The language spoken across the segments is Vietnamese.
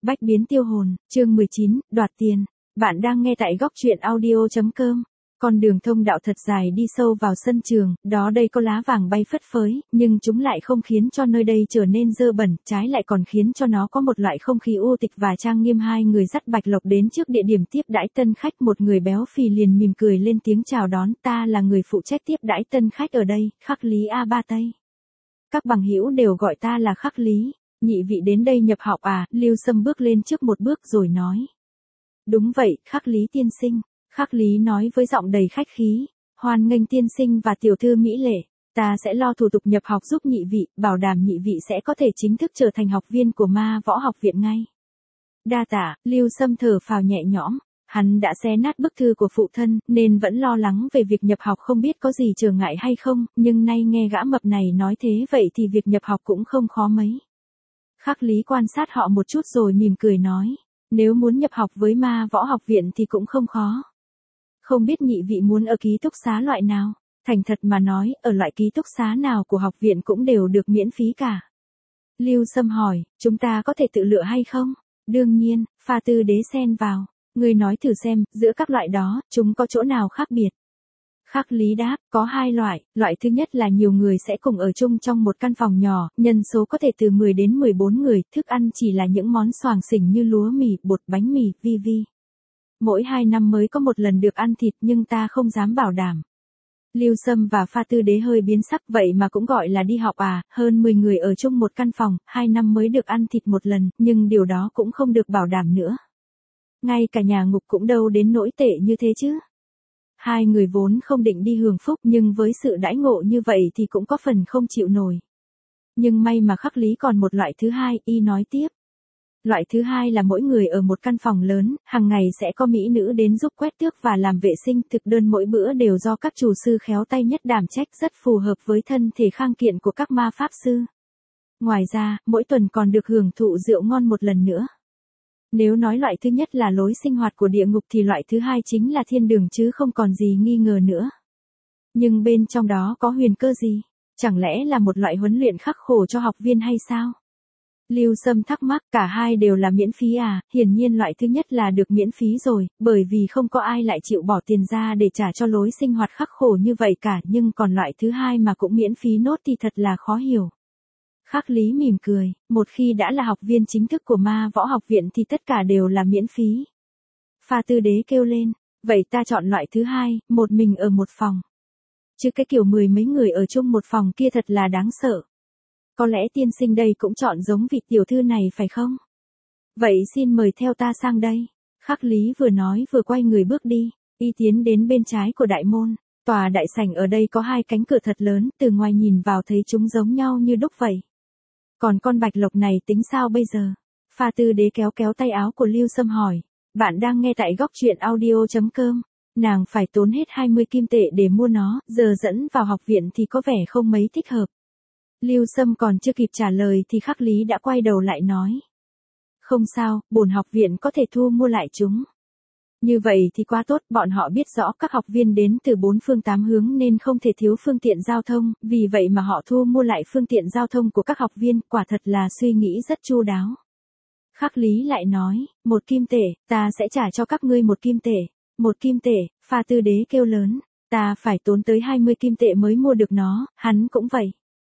Bách biến tiêu hồn, chương 19, đoạt tiền. Bạn đang nghe tại góc truyện audio.com. Con đường thông đạo thật dài đi sâu vào sân trường, đó đây có lá vàng bay phất phới, nhưng chúng lại không khiến cho nơi đây trở nên dơ bẩn, trái lại còn khiến cho nó có một loại không khí u tịch và trang nghiêm. Hai người dắt Bạch Lộc đến trước địa điểm tiếp đãi tân khách, một người béo phì liền mỉm cười lên tiếng chào đón, ta là người phụ trách tiếp đãi tân khách ở đây, Khắc Lý A Ba Tây. Các bằng hữu đều gọi ta là Khắc Lý. Nhị vị đến đây nhập học à? Lưu Sâm bước lên trước một bước rồi nói. Đúng vậy, Khắc Lý tiên sinh. Khắc Lý nói với giọng đầy khách khí. Hoan nghênh tiên sinh và tiểu thư mỹ lệ. Ta sẽ lo thủ tục nhập học giúp nhị vị, bảo đảm nhị vị sẽ có thể chính thức trở thành học viên của Ma Võ Học Viện ngay. Đa tạ, Lưu Sâm thở phào nhẹ nhõm. Hắn đã xé nát bức thư của phụ thân, nên vẫn lo lắng về việc nhập học không biết có gì trở ngại hay không, nhưng nay nghe gã mập này nói thế vậy thì việc nhập học cũng không khó mấy. Khắc Lý quan sát họ một chút rồi mỉm cười nói, nếu muốn nhập học với Ma Võ Học Viện thì cũng không khó. Không biết nhị vị muốn ở ký túc xá loại nào? Thành thật mà nói, ở loại ký túc xá nào của học viện cũng đều được miễn phí cả. Lưu Sâm hỏi, chúng ta có thể tự lựa hay không? Đương nhiên, Pha Tư Đế xen vào. Ngươi nói thử xem, giữa các loại đó, chúng có chỗ nào khác biệt? Khắc Lý đáp, có hai loại, loại thứ nhất là nhiều người sẽ cùng ở chung trong một căn phòng nhỏ, nhân số có thể từ 10 đến 14 người, thức ăn chỉ là những món xoàng xỉnh như lúa mì, bột, bánh mì, vi. Mỗi 2 năm mới có một lần được ăn thịt nhưng ta không dám bảo đảm. Lưu Sâm và Pha Tư Đế hơi biến sắc, vậy mà cũng gọi là đi học à? Hơn 10 người ở chung một căn phòng, 2 năm mới được ăn thịt một lần, nhưng điều đó cũng không được bảo đảm nữa. Ngay cả nhà ngục cũng đâu đến nỗi tệ như thế chứ. Hai người vốn không định đi hưởng phúc nhưng với sự đãi ngộ như vậy thì cũng có phần không chịu nổi. Nhưng may mà Khắc Lý còn một loại thứ hai, y nói tiếp. Loại thứ hai là mỗi người ở một căn phòng lớn, hàng ngày sẽ có mỹ nữ đến giúp quét tước và làm vệ sinh, thực đơn mỗi bữa đều do các chủ sư khéo tay nhất đảm trách, rất phù hợp với thân thể khang kiện của các ma pháp sư. Ngoài ra, mỗi tuần còn được hưởng thụ rượu ngon một lần nữa. Nếu nói loại thứ nhất là lối sinh hoạt của địa ngục thì loại thứ hai chính là thiên đường chứ không còn gì nghi ngờ nữa. Nhưng bên trong đó có huyền cơ gì? Chẳng lẽ là một loại huấn luyện khắc khổ cho học viên hay sao? Lưu Sâm thắc mắc, cả hai đều là miễn phí à? Hiển nhiên loại thứ nhất là được miễn phí rồi, bởi vì không có ai lại chịu bỏ tiền ra để trả cho lối sinh hoạt khắc khổ như vậy cả, nhưng còn loại thứ hai mà cũng miễn phí nốt thì thật là khó hiểu. Khắc Lý mỉm cười, một khi đã là học viên chính thức của Ma Võ Học Viện thì tất cả đều là miễn phí. Pha Tư Đế kêu lên, vậy ta chọn loại thứ hai, một mình ở một phòng. Chứ cái kiểu 10 mấy người ở chung một phòng kia thật là đáng sợ. Có lẽ tiên sinh đây cũng chọn giống vị tiểu thư này phải không? Vậy xin mời theo ta sang đây. Khắc Lý vừa nói vừa quay người bước đi, y tiến đến bên trái của đại môn. Tòa đại sảnh ở đây có 2 cánh cửa thật lớn, từ ngoài nhìn vào thấy chúng giống nhau như đúc vậy. Còn con Bạch Lộc này tính sao bây giờ? Pha Tư Đế kéo kéo tay áo của Lưu Sâm hỏi. Bạn đang nghe tại góc truyện audio.com. Nàng phải tốn hết 20 kim tệ để mua nó, giờ dẫn vào học viện thì có vẻ không mấy thích hợp. Lưu Sâm còn chưa kịp trả lời thì Khắc Lý đã quay đầu lại nói. Không sao, bổn học viện có thể thu mua lại chúng. Như vậy thì quá tốt, bọn họ biết rõ các học viên đến từ 4 phương 8 hướng nên không thể thiếu phương tiện giao thông, vì vậy mà họ thu mua lại phương tiện giao thông của các học viên, quả thật là suy nghĩ rất chu đáo. Khắc Lý lại nói, 1 kim tệ, ta sẽ trả cho các ngươi 1 kim tệ. 1 kim tệ, Pha Tư Đế kêu lớn, ta phải tốn tới 20 kim tệ mới mua được nó, hắn cũng vậy.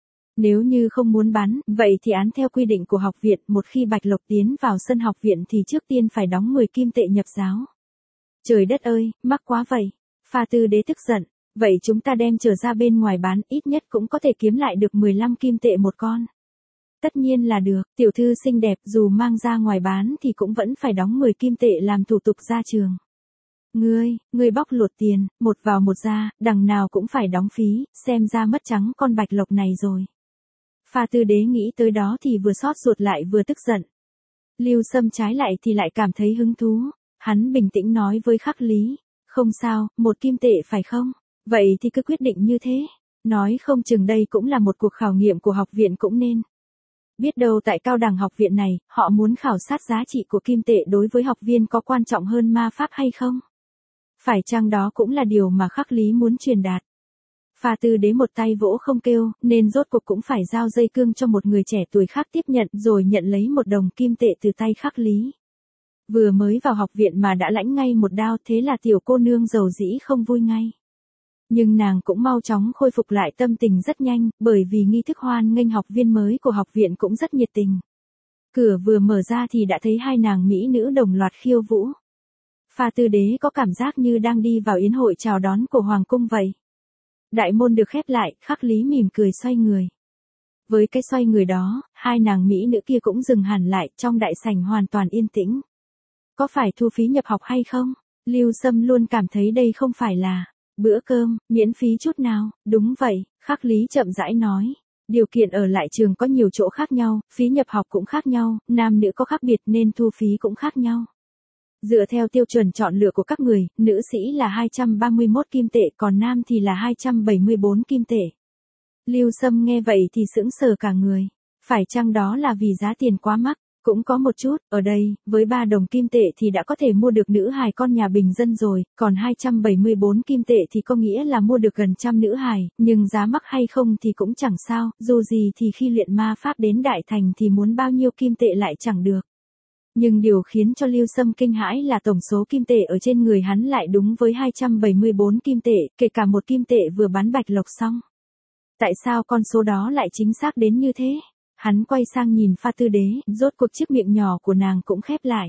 Nếu như không muốn bán, vậy thì án theo quy định của học viện, một khi Bạch Lộc tiến vào sân học viện thì trước tiên phải đóng 10 kim tệ nhập giáo. Trời đất ơi, mắc quá vậy. Pha Tư Đế tức giận, vậy chúng ta đem trở ra bên ngoài bán, ít nhất cũng có thể kiếm lại được 15 kim tệ một con. Tất nhiên là được, tiểu thư xinh đẹp dù mang ra ngoài bán thì cũng vẫn phải đóng 10 kim tệ làm thủ tục ra trường. Ngươi bóc lột tiền, một vào một ra, đằng nào cũng phải đóng phí, xem ra mất trắng con Bạch Lộc này rồi. Pha Tư Đế nghĩ tới đó thì vừa xót ruột lại vừa tức giận. Lưu Sâm trái lại thì lại cảm thấy hứng thú. Hắn bình tĩnh nói với Khắc Lý, không sao, 1 kim tệ phải không? Vậy thì cứ quyết định như thế. Nói không chừng đây cũng là một cuộc khảo nghiệm của học viện cũng nên. Biết đâu tại cao đẳng học viện này, họ muốn khảo sát giá trị của kim tệ đối với học viên có quan trọng hơn ma pháp hay không? Phải chăng đó cũng là điều mà Khắc Lý muốn truyền đạt? Pha Tư Đế một tay vỗ không kêu, nên rốt cuộc cũng phải giao dây cương cho một người trẻ tuổi khác tiếp nhận rồi nhận lấy một đồng kim tệ từ tay Khắc Lý. Vừa mới vào học viện mà đã lãnh ngay một đao, thế là tiểu cô nương dầu dĩ không vui ngay. Nhưng nàng cũng mau chóng khôi phục lại tâm tình rất nhanh, bởi vì nghi thức hoan nghênh học viên mới của học viện cũng rất nhiệt tình. Cửa vừa mở ra thì đã thấy hai nàng mỹ nữ đồng loạt khiêu vũ. Pha Tư Đế có cảm giác như đang đi vào yến hội chào đón của hoàng cung vậy. Đại môn được khép lại, Khắc Lý mỉm cười xoay người. Với cái xoay người đó, hai nàng mỹ nữ kia cũng dừng hẳn lại, trong đại sảnh hoàn toàn yên tĩnh. Có phải thu phí nhập học hay không? Lưu Sâm luôn cảm thấy đây không phải là bữa cơm, miễn phí chút nào. Đúng vậy, Khắc Lý chậm rãi nói. Điều kiện ở lại trường có nhiều chỗ khác nhau, phí nhập học cũng khác nhau, nam nữ có khác biệt nên thu phí cũng khác nhau. Dựa theo tiêu chuẩn chọn lựa của các người, nữ sĩ là 231 kim tệ, còn nam thì là 274 kim tệ. Lưu Sâm nghe vậy thì sững sờ cả người. Phải chăng đó là vì giá tiền quá mắc? Cũng có một chút, ở đây, với 3 đồng kim tệ thì đã có thể mua được nữ hài con nhà bình dân rồi, còn 274 kim tệ thì có nghĩa là mua được gần trăm nữ hài, nhưng giá mắc hay không thì cũng chẳng sao, dù gì thì khi luyện ma pháp đến đại thành thì muốn bao nhiêu kim tệ lại chẳng được. Nhưng điều khiến cho Lưu Sâm kinh hãi là tổng số kim tệ ở trên người hắn lại đúng với 274 kim tệ, kể cả một kim tệ vừa bán bạch lộc xong. Tại sao con số đó lại chính xác đến như thế? Hắn quay sang nhìn Pha Tư Đế, rốt cuộc chiếc miệng nhỏ của nàng cũng khép lại.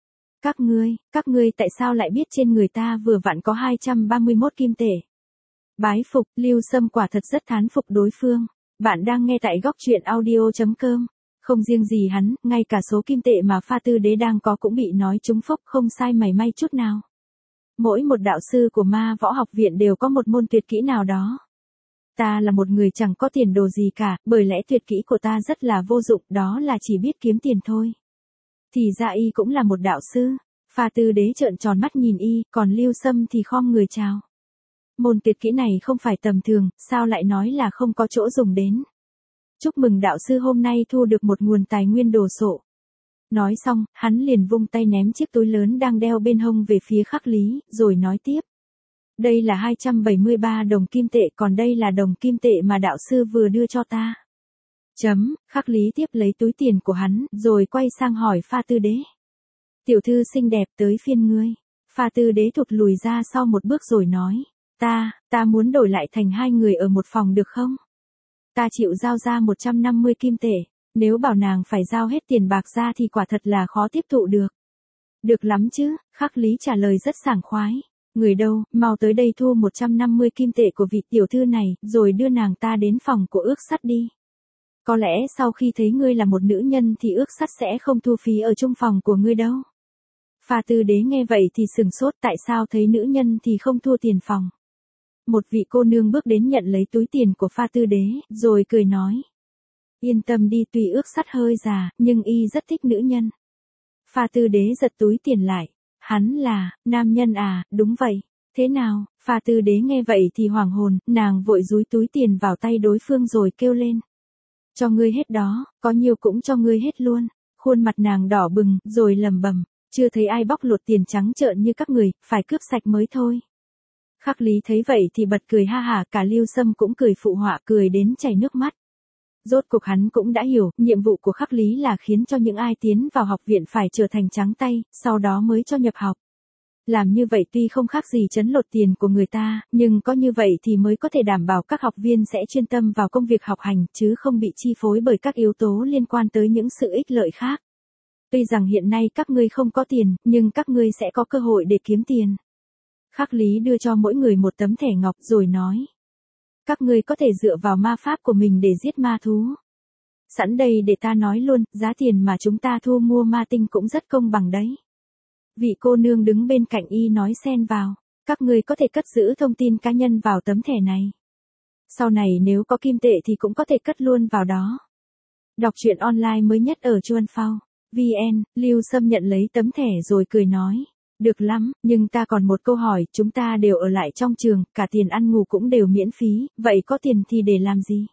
Các ngươi tại sao lại biết trên người ta vừa vặn có 231 kim tệ? Bái phục, Lưu Sâm quả thật rất thán phục đối phương. Bạn đang nghe tại góc truyện audio.com. Không riêng gì hắn, ngay cả số kim tệ mà Pha Tư Đế đang có cũng bị nói trúng phốc không sai mảy may chút nào. Mỗi một đạo sư của ma võ học viện đều có một môn tuyệt kỹ nào đó. Ta là một người chẳng có tiền đồ gì cả, bởi lẽ tuyệt kỹ của ta rất là vô dụng, đó là chỉ biết kiếm tiền thôi. Thì ra y cũng là một đạo sư. Pha Tư Đế trợn tròn mắt nhìn y, còn Lưu Sâm thì khom người chào. Môn tuyệt kỹ này không phải tầm thường, sao lại nói là không có chỗ dùng đến. Chúc mừng đạo sư hôm nay thu được một nguồn tài nguyên đồ sộ. Nói xong, hắn liền vung tay ném chiếc túi lớn đang đeo bên hông về phía Khắc Lý, rồi nói tiếp. Đây là 273 đồng kim tệ, còn đây là đồng kim tệ mà đạo sư vừa đưa cho ta. Khắc Lý tiếp lấy túi tiền của hắn, rồi quay sang hỏi Pha Tư Đế. Tiểu thư xinh đẹp, tới phiên ngươi. Pha Tư Đế thụt lùi ra sau một bước rồi nói. Ta muốn đổi lại thành hai người ở một phòng được không? Ta chịu giao ra 150 kim tệ, nếu bảo nàng phải giao hết tiền bạc ra thì quả thật là khó tiếp thụ được. Được lắm chứ, Khắc Lý trả lời rất sảng khoái. Người đâu, mau tới đây thu 150 kim tệ của vị tiểu thư này, rồi đưa nàng ta đến phòng của ước sắt đi. Có lẽ sau khi thấy ngươi là một nữ nhân thì ước sắt sẽ không thu phí ở chung phòng của ngươi đâu. Pha Tư Đế nghe vậy thì sửng sốt, tại sao thấy nữ nhân thì không thua tiền phòng. Một vị cô nương bước đến nhận lấy túi tiền của Pha Tư Đế, rồi cười nói. Yên tâm đi, tuy ước sắt hơi già, nhưng y rất thích nữ nhân. Pha Tư Đế giật túi tiền lại. Hắn là, nam nhân à, đúng vậy. Thế nào? Pha Tư Đế nghe vậy thì hoảng hồn, nàng vội dúi túi tiền vào tay đối phương rồi kêu lên. Cho ngươi hết đó, có nhiều cũng cho ngươi hết luôn. Khuôn mặt nàng đỏ bừng, rồi lầm bầm. Chưa thấy ai bóc lột tiền trắng trợn như các người, phải cướp sạch mới thôi. Khắc Lý thấy vậy thì bật cười ha hả, cả Lưu Sâm cũng cười phụ họa, cười đến chảy nước mắt. Rốt cuộc hắn cũng đã hiểu, nhiệm vụ của Khắc Lý là khiến cho những ai tiến vào học viện phải trở thành trắng tay, sau đó mới cho nhập học. Làm như vậy tuy không khác gì trấn lột tiền của người ta, nhưng có như vậy thì mới có thể đảm bảo các học viên sẽ chuyên tâm vào công việc học hành, chứ không bị chi phối bởi các yếu tố liên quan tới những sự ích lợi khác. Tuy rằng hiện nay các ngươi không có tiền, nhưng các ngươi sẽ có cơ hội để kiếm tiền. Khắc Lý đưa cho mỗi người một tấm thẻ ngọc rồi nói. Các ngươi có thể dựa vào ma pháp của mình để giết ma thú. Sẵn đây để ta nói luôn, giá tiền mà chúng ta thu mua ma tinh cũng rất công bằng đấy. Vị cô nương đứng bên cạnh y nói xen vào. Các ngươi có thể cất giữ thông tin cá nhân vào tấm thẻ này. Sau này nếu có kim tệ thì cũng có thể cất luôn vào đó. Đọc truyện online mới nhất ở Chuan Phao. VN, Lưu Sâm nhận lấy tấm thẻ rồi cười nói. Được lắm, nhưng ta còn một câu hỏi, chúng ta đều ở lại trong trường, cả tiền ăn ngủ cũng đều miễn phí, vậy có tiền thì để làm gì?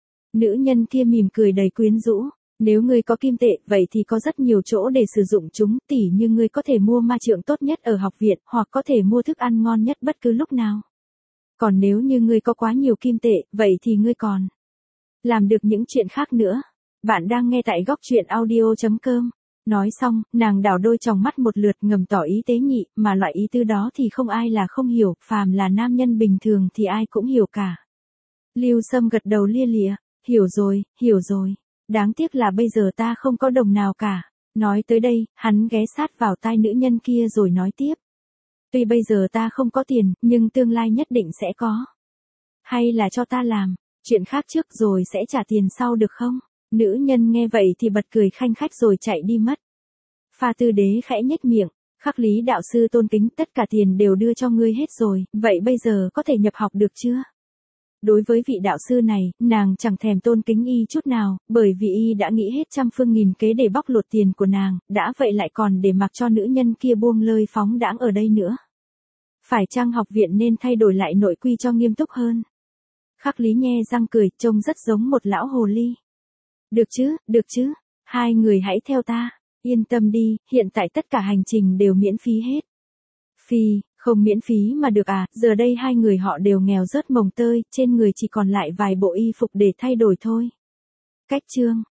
Nữ nhân kia mỉm cười đầy quyến rũ. Nếu ngươi có kim tệ, vậy thì có rất nhiều chỗ để sử dụng chúng, tỉ như ngươi có thể mua ma trượng tốt nhất ở học viện, hoặc có thể mua thức ăn ngon nhất bất cứ lúc nào. Còn nếu như ngươi có quá nhiều kim tệ, vậy thì ngươi còn làm được những chuyện khác nữa. Bạn đang nghe tại góc truyện audio.com. Nói xong, nàng đảo đôi tròng mắt một lượt ngầm tỏ ý tế nhị, mà loại ý tư đó thì không ai là không hiểu, phàm là nam nhân bình thường thì ai cũng hiểu cả. Lưu Sâm gật đầu lia lịa, hiểu rồi. Đáng tiếc là bây giờ ta không có đồng nào cả. Nói tới đây, hắn ghé sát vào tai nữ nhân kia rồi nói tiếp. Tuy bây giờ ta không có tiền, nhưng tương lai nhất định sẽ có. Hay là cho ta làm chuyện khác trước rồi sẽ trả tiền sau được không? Nữ nhân nghe vậy thì bật cười khanh khách rồi chạy đi mất. Pha Tư Đế khẽ nhếch miệng, Khắc Lý đạo sư tôn kính, tất cả tiền đều đưa cho ngươi hết rồi, vậy bây giờ có thể nhập học được chưa? Đối với vị đạo sư này, nàng chẳng thèm tôn kính y chút nào, bởi vì y đã nghĩ hết trăm phương nghìn kế để bóc lột tiền của nàng, đã vậy lại còn để mặc cho nữ nhân kia buông lơi phóng đãng ở đây nữa. Phải chăng học viện nên thay đổi lại nội quy cho nghiêm túc hơn? Khắc Lý nhe răng cười, trông rất giống một lão hồ ly. Được chứ, hai người hãy theo ta, yên tâm đi, hiện tại tất cả hành trình đều miễn phí hết. Không miễn phí mà được à, giờ đây hai người họ đều nghèo rớt mồng tơi, trên người chỉ còn lại vài bộ y phục để thay đổi thôi. Cách chương